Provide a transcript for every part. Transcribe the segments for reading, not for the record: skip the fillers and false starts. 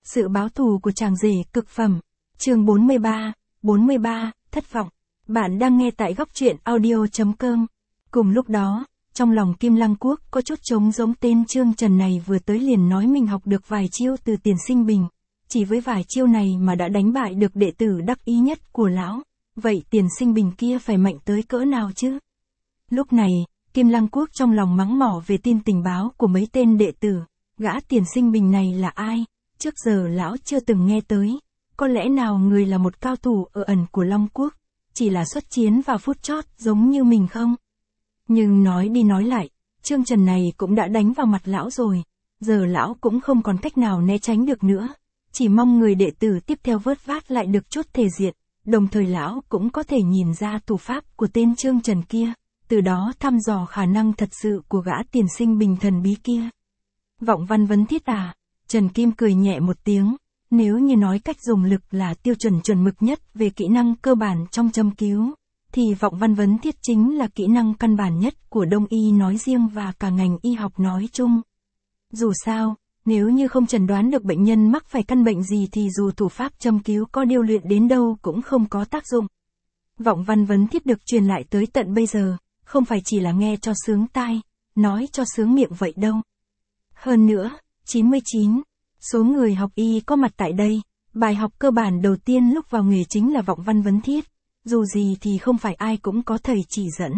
Sự báo thù của chàng rể cực phẩm. Chương 43, thất vọng. Bạn đang nghe tại góc truyện audio.com. Cùng lúc đó, trong lòng Kim Lăng Quốc có chút trống giống tên Trương Trần này vừa tới liền nói mình học được vài chiêu từ Tiền Sinh Bình. Chỉ với vài chiêu này mà đã đánh bại được đệ tử đắc ý nhất của lão. Vậy Tiền Sinh Bình kia phải mạnh tới cỡ nào chứ? Lúc này, Kim Lăng Quốc trong lòng mắng mỏ về tin tình báo của mấy tên đệ tử. Gã Tiền Sinh Bình này là ai? Trước giờ lão chưa từng nghe tới. Có lẽ nào người là một cao thủ ở ẩn của Long Quốc, chỉ là xuất chiến vào phút chót giống như mình không? Nhưng nói đi nói lại, Trương Trần này cũng đã đánh vào mặt lão rồi. Giờ lão cũng không còn cách nào né tránh được nữa. Chỉ mong người đệ tử tiếp theo vớt vát lại được chút thể diện. Đồng thời lão cũng có thể nhìn ra thủ pháp của tên Trương Trần kia. Từ đó thăm dò khả năng thật sự của gã Tiền Sinh Bình thần bí kia. Vọng Văn Vấn Thiết à? Trần Kim cười nhẹ một tiếng. Nếu như nói cách dùng lực là tiêu chuẩn chuẩn mực nhất về kỹ năng cơ bản trong châm cứu, thì Vọng Văn Vấn Thiết chính là kỹ năng căn bản nhất của Đông y nói riêng và cả ngành y học nói chung. Dù sao, nếu như không chẩn đoán được bệnh nhân mắc phải căn bệnh gì thì dù thủ pháp châm cứu có điêu luyện đến đâu cũng không có tác dụng. Vọng Văn Vấn Thiết được truyền lại tới tận bây giờ, không phải chỉ là nghe cho sướng tai, nói cho sướng miệng vậy đâu. Hơn nữa, 99 số người học y có mặt tại đây, bài học cơ bản đầu tiên lúc vào nghề chính là Vọng Văn Vấn Thiết, dù gì thì không phải ai cũng có thầy chỉ dẫn.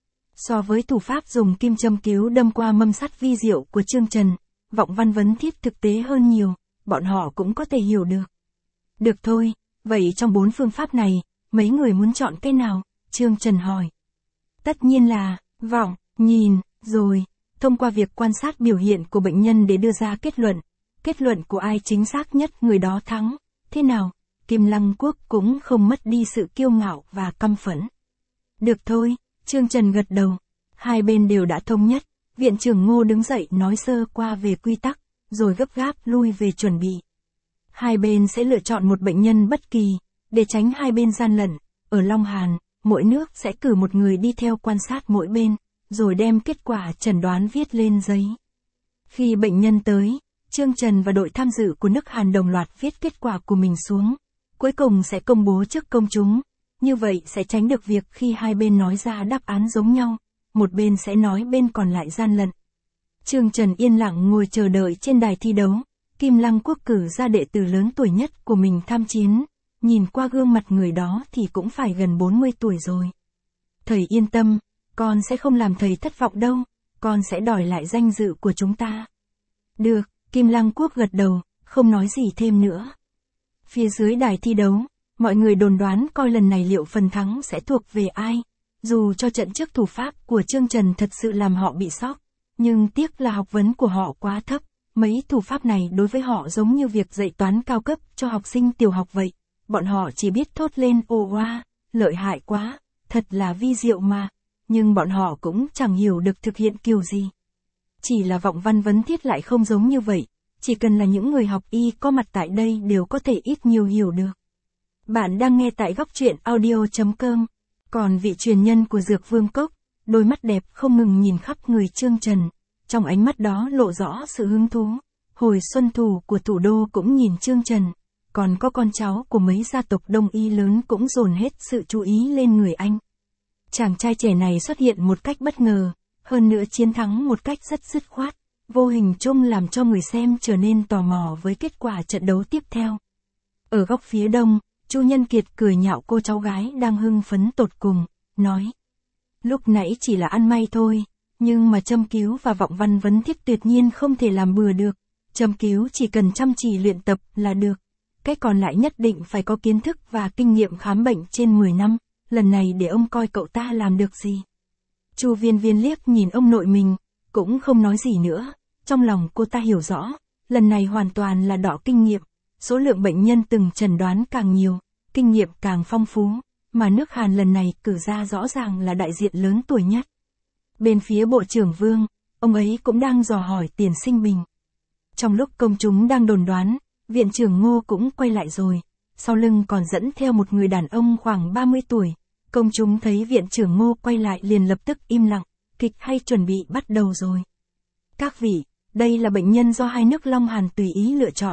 So với thủ pháp dùng kim châm cứu đâm qua mâm sắt vi diệu của Trương Trần, Vọng Văn Vấn Thiết thực tế hơn nhiều, bọn họ cũng có thể hiểu được. Được thôi, vậy trong 4 phương pháp này, mấy người muốn chọn cái nào? Trương Trần hỏi. Tất nhiên là, vọng, nhìn, rồi, thông qua việc quan sát biểu hiện của bệnh nhân để đưa ra kết luận. Kết luận của ai chính xác nhất người đó thắng. Thế nào? Kim Lăng Quốc cũng không mất đi sự kiêu ngạo và căm phẫn. Được thôi, Trương Trần gật đầu. Hai bên đều đã thống nhất. Viện trưởng Ngô đứng dậy nói sơ qua về quy tắc, rồi gấp gáp lui về chuẩn bị. Hai bên sẽ lựa chọn một bệnh nhân bất kỳ, để tránh hai bên gian lận. Ở Long Hàn, mỗi nước sẽ cử một người đi theo quan sát mỗi bên, rồi đem kết quả chẩn đoán viết lên giấy. Khi bệnh nhân tới, Trương Trần và đội tham dự của nước Hàn đồng loạt viết kết quả của mình xuống. Cuối cùng sẽ công bố trước công chúng. Như vậy sẽ tránh được việc khi hai bên nói ra đáp án giống nhau, một bên sẽ nói bên còn lại gian lận. Trương Trần yên lặng ngồi chờ đợi trên đài thi đấu. Kim Lăng Quốc cử ra đệ tử lớn tuổi nhất của mình tham chiến. Nhìn qua gương mặt người đó thì cũng phải gần 40 tuổi rồi. Thầy yên tâm, con sẽ không làm thầy thất vọng đâu. Con sẽ đòi lại danh dự của chúng ta. Được. Kim Lăng Quốc gật đầu, không nói gì thêm nữa. Phía dưới đài thi đấu, mọi người đồn đoán coi lần này liệu phần thắng sẽ thuộc về ai. Dù cho trận trước thủ pháp của Trương Trần thật sự làm họ bị sốc, nhưng tiếc là học vấn của họ quá thấp. Mấy thủ pháp này đối với họ giống như việc dạy toán cao cấp cho học sinh tiểu học vậy. Bọn họ chỉ biết thốt lên ồ oa, lợi hại quá, thật là vi diệu mà. Nhưng bọn họ cũng chẳng hiểu được thực hiện kiểu gì. Chỉ là Vọng Văn Vấn Thiết lại không giống như vậy, chỉ cần là những người học y có mặt tại đây đều có thể ít nhiều hiểu được. Bạn đang nghe tại góc truyện audio.com, còn vị truyền nhân của Dược Vương Cốc, đôi mắt đẹp không ngừng nhìn khắp người Trương Trần, trong ánh mắt đó lộ rõ sự hứng thú. Hồi xuân thủ của thủ đô cũng nhìn Trương Trần, còn có con cháu của mấy gia tộc đông y lớn cũng dồn hết sự chú ý lên người anh. Chàng trai trẻ này xuất hiện một cách bất ngờ. Hơn nữa chiến thắng một cách rất dứt khoát, vô hình chung làm cho người xem trở nên tò mò với kết quả trận đấu tiếp theo. Ở góc phía đông, Chu Nhân Kiệt cười nhạo cô cháu gái đang hưng phấn tột cùng, nói. Lúc nãy chỉ là ăn may thôi, nhưng mà châm cứu và Vọng Văn Vấn Thiết tuyệt nhiên không thể làm bừa được. Châm cứu chỉ cần chăm chỉ luyện tập là được. Cái còn lại nhất định phải có kiến thức và kinh nghiệm khám bệnh trên 10 năm, lần này để ông coi cậu ta làm được gì. Chu Viên Viên liếc nhìn ông nội mình, cũng không nói gì nữa. Trong lòng cô ta hiểu rõ, lần này hoàn toàn là đọ kinh nghiệm. Số lượng bệnh nhân từng chẩn đoán càng nhiều, kinh nghiệm càng phong phú, mà nước Hàn lần này cử ra rõ ràng là đại diện lớn tuổi nhất. Bên phía Bộ trưởng Vương, ông ấy cũng đang dò hỏi Tiền Sinh Bình. Trong lúc công chúng đang đồn đoán, Viện trưởng Ngô cũng quay lại rồi, sau lưng còn dẫn theo một người đàn ông khoảng 30 tuổi. Công chúng thấy viện trưởng Ngô quay lại liền lập tức im lặng, kịch hay chuẩn bị bắt đầu rồi. Các vị, đây là bệnh nhân do hai nước Long Hàn tùy ý lựa chọn.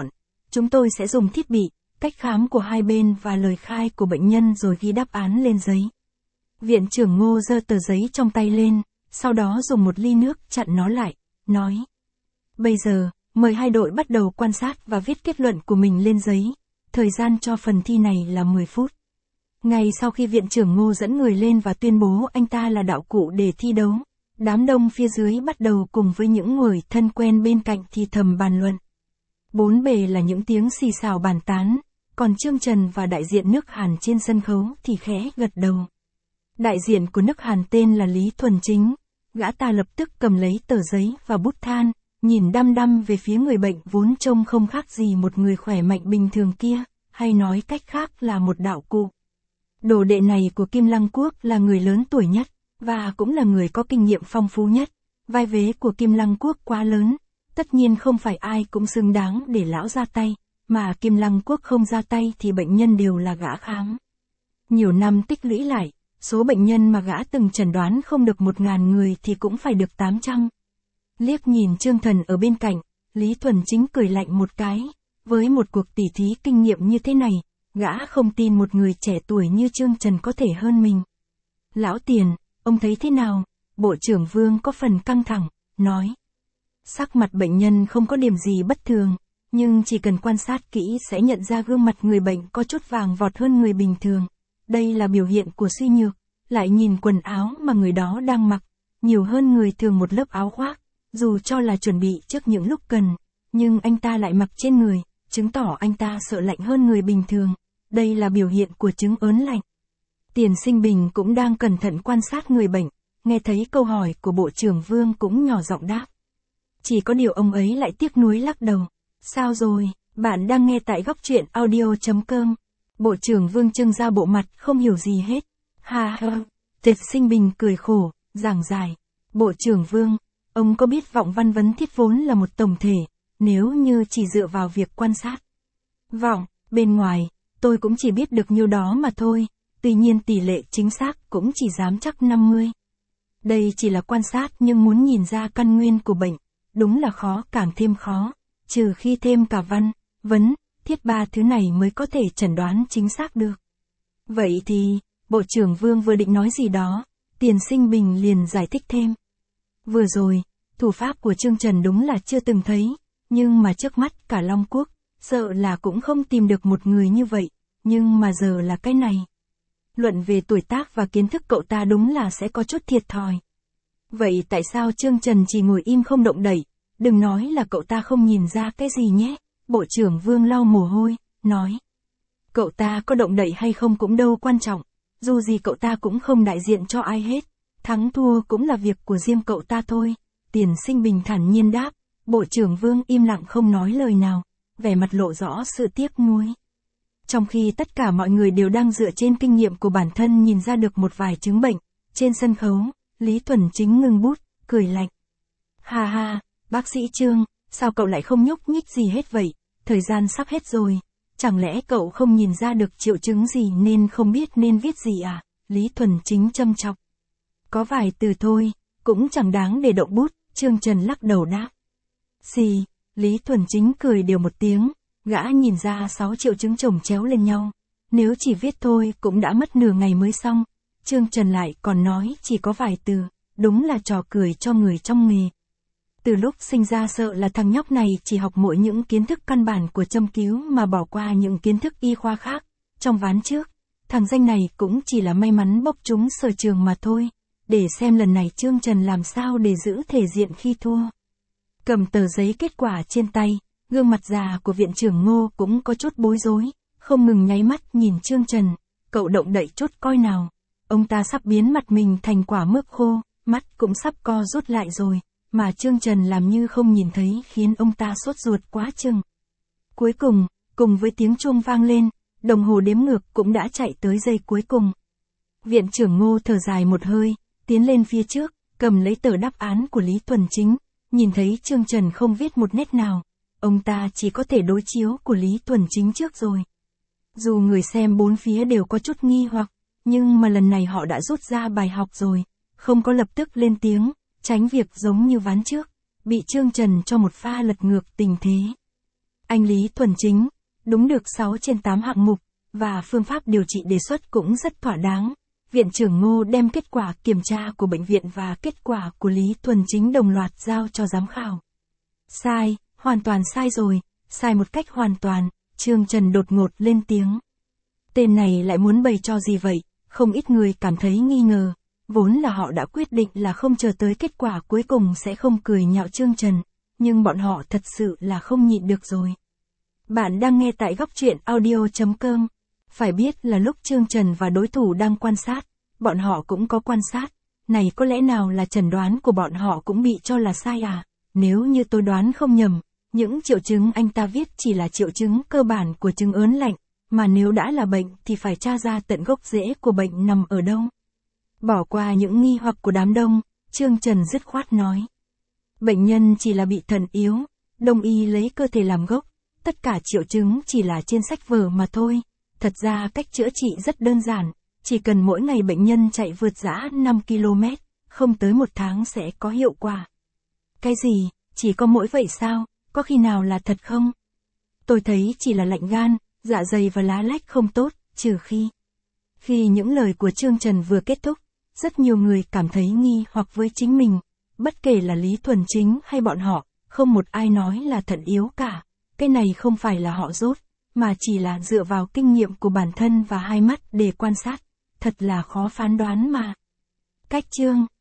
chúng tôi sẽ dùng thiết bị, cách khám của hai bên và lời khai của bệnh nhân rồi ghi đáp án lên giấy. Viện trưởng Ngô giơ tờ giấy trong tay lên, sau đó dùng một ly nước chặn nó lại, nói. Bây giờ, mời hai đội bắt đầu quan sát và viết kết luận của mình lên giấy. Thời gian cho phần thi này là 10 phút. Ngay sau khi viện trưởng Ngô dẫn người lên và tuyên bố anh ta là đạo cụ để thi đấu, đám đông phía dưới bắt đầu cùng với những người thân quen bên cạnh thì thầm bàn luận. Bốn bề là những tiếng xì xào bàn tán, còn Trương Trần và đại diện nước Hàn trên sân khấu thì khẽ gật đầu. Đại diện của nước Hàn tên là Lý Thuần Chính, gã ta lập tức cầm lấy tờ giấy và bút than, nhìn đăm đăm về phía người bệnh vốn trông không khác gì một người khỏe mạnh bình thường kia, hay nói cách khác là một đạo cụ. Đồ đệ này của Kim Lăng Quốc là người lớn tuổi nhất, và cũng là người có kinh nghiệm phong phú nhất. Vai vế của Kim Lăng Quốc quá lớn, tất nhiên không phải ai cũng xứng đáng để lão ra tay, mà Kim Lăng Quốc không ra tay thì bệnh nhân đều là gã khám. Nhiều năm tích lũy lại, số bệnh nhân mà gã từng chẩn đoán không được 1.000 người thì cũng phải được 800. Liếc nhìn Trương Thần ở bên cạnh, Lý Thuần Chính cười lạnh một cái, với một cuộc tỉ thí kinh nghiệm như thế này, gã không tin một người trẻ tuổi như Trương Trần có thể hơn mình. Lão Tiền, ông thấy thế nào? Bộ trưởng Vương có phần căng thẳng, nói. Sắc mặt bệnh nhân không có điểm gì bất thường, nhưng chỉ cần quan sát kỹ sẽ nhận ra gương mặt người bệnh có chút vàng vọt hơn người bình thường. Đây là biểu hiện của suy nhược, lại nhìn quần áo mà người đó đang mặc, nhiều hơn người thường một lớp áo khoác, dù cho là chuẩn bị trước những lúc cần, nhưng anh ta lại mặc trên người, chứng tỏ anh ta sợ lạnh hơn người bình thường. Đây là biểu hiện của chứng ớn lạnh. Tiền Sinh Bình cũng đang cẩn thận quan sát người bệnh, nghe thấy câu hỏi của Bộ trưởng Vương cũng nhỏ giọng đáp. Chỉ có điều ông ấy lại tiếc nuối lắc đầu. Sao rồi, bạn đang nghe tại góc truyện audio.com. Bộ trưởng Vương trưng ra bộ mặt không hiểu gì hết. Ha ha, Tiền Sinh Bình cười khổ, giảng giải. Bộ trưởng Vương, ông có biết vọng văn vấn thiết vốn là một tổng thể, nếu như chỉ dựa vào việc quan sát. Vọng, bên ngoài, tôi cũng chỉ biết được nhiêu đó mà thôi, tuy nhiên tỷ lệ chính xác cũng chỉ dám chắc 50. Đây chỉ là quan sát nhưng muốn nhìn ra căn nguyên của bệnh, đúng là khó càng thêm khó, trừ khi thêm cả văn, vấn, thiết ba thứ này mới có thể chẩn đoán chính xác được. Vậy thì, Bộ trưởng Vương vừa định nói gì đó, Tiền Sinh Bình liền giải thích thêm. Vừa rồi, thủ pháp của Trương Trần đúng là chưa từng thấy, nhưng mà trước mắt cả Long Quốc, sợ là cũng không tìm được một người như vậy, nhưng mà giờ là cái này. Luận về tuổi tác và kiến thức cậu ta đúng là sẽ có chút thiệt thòi. Vậy tại sao Trương Trần chỉ ngồi im không động đậy, đừng nói là cậu ta không nhìn ra cái gì nhé, Bộ trưởng Vương lau mồ hôi, nói. Cậu ta có động đậy hay không cũng đâu quan trọng, dù gì cậu ta cũng không đại diện cho ai hết, thắng thua cũng là việc của riêng cậu ta thôi, Tiền Sinh Bình thản nhiên đáp, Bộ trưởng Vương im lặng không nói lời nào, vẻ mặt lộ rõ sự tiếc nuối. Trong khi tất cả mọi người đều đang dựa trên kinh nghiệm của bản thân nhìn ra được một vài chứng bệnh, trên sân khấu, Lý Thuần Chính ngưng bút, cười lạnh. Ha ha, bác sĩ Trương, sao cậu lại không nhúc nhích gì hết vậy, thời gian sắp hết rồi, chẳng lẽ cậu không nhìn ra được triệu chứng gì nên không biết nên viết gì à, Lý Thuần Chính châm chọc. Có vài từ thôi, cũng chẳng đáng để động bút, Trương Trần lắc đầu đáp. Xì, Lý Thuần Chính cười đều một tiếng, gã nhìn ra 6 triệu chứng chồng chéo lên nhau, nếu chỉ viết thôi cũng đã mất nửa ngày mới xong, Trương Trần lại còn nói chỉ có vài từ, đúng là trò cười cho người trong nghề. Từ lúc sinh ra sợ là thằng nhóc này chỉ học mỗi những kiến thức căn bản của châm cứu mà bỏ qua những kiến thức y khoa khác, trong ván trước, thằng danh này cũng chỉ là may mắn bốc trúng sở trường mà thôi, để xem lần này Trương Trần làm sao để giữ thể diện khi thua. Cầm tờ giấy kết quả trên tay, gương mặt già của viện trưởng Ngô cũng có chút bối rối, không ngừng nháy mắt nhìn Trương Trần, cậu động đậy chút coi nào. Ông ta sắp biến mặt mình thành quả mướp khô, mắt cũng sắp co rút lại rồi, mà Trương Trần làm như không nhìn thấy khiến ông ta sốt ruột quá chừng. Cuối cùng, cùng với tiếng chuông vang lên, đồng hồ đếm ngược cũng đã chạy tới giây cuối cùng. Viện trưởng Ngô thở dài một hơi, tiến lên phía trước, cầm lấy tờ đáp án của Lý Thuần Chính, nhìn thấy Trương Trần không viết một nét nào. Ông ta chỉ có thể đối chiếu của Lý Thuần Chính trước rồi. Dù người xem bốn phía đều có chút nghi hoặc, nhưng mà lần này họ đã rút ra bài học rồi, không có lập tức lên tiếng, tránh việc giống như ván trước, bị Trương Trần cho một pha lật ngược tình thế. Anh Lý Thuần Chính, đúng được 6 trên 8 hạng mục, và phương pháp điều trị đề xuất cũng rất thỏa đáng. Viện trưởng Ngô đem kết quả kiểm tra của bệnh viện và kết quả của Lý Thuần Chính đồng loạt giao cho giám khảo. Sai, hoàn toàn sai rồi, sai một cách hoàn toàn, Trương Trần đột ngột lên tiếng. Tên này lại muốn bày cho gì vậy? Không ít người cảm thấy nghi ngờ. Vốn là họ đã quyết định là không chờ tới kết quả cuối cùng sẽ không cười nhạo Trương Trần, nhưng bọn họ thật sự là không nhịn được rồi. Bạn đang nghe tại góc truyện audio.com. Phải biết là lúc Trương Trần và đối thủ đang quan sát, bọn họ cũng có quan sát. Này có lẽ nào là chẩn đoán của bọn họ cũng bị cho là sai à? Nếu như tôi đoán không nhầm, những triệu chứng anh ta viết chỉ là triệu chứng cơ bản của chứng ớn lạnh, mà nếu đã là bệnh thì phải tra ra tận gốc rễ của bệnh nằm ở đâu. Bỏ qua những nghi hoặc của đám đông, Trương Trần dứt khoát nói. Bệnh nhân chỉ là bị thận yếu, Đông y lấy cơ thể làm gốc, tất cả triệu chứng chỉ là trên sách vở mà thôi. Thật ra cách chữa trị rất đơn giản, chỉ cần mỗi ngày bệnh nhân chạy vượt dã 5 km, không tới 1 tháng sẽ có hiệu quả. Cái gì, chỉ có mỗi vậy sao, có khi nào là thật không? Tôi thấy chỉ là lạnh gan, dạ dày và lá lách không tốt, trừ khi. Khi những lời của Trương Trần vừa kết thúc, rất nhiều người cảm thấy nghi hoặc với chính mình, bất kể là Lý Thuần Chính hay bọn họ, không một ai nói là thận yếu cả. Cái này không phải là họ dốt, mà chỉ là dựa vào kinh nghiệm của bản thân và hai mắt để quan sát. Thật là khó phán đoán mà. Cách chương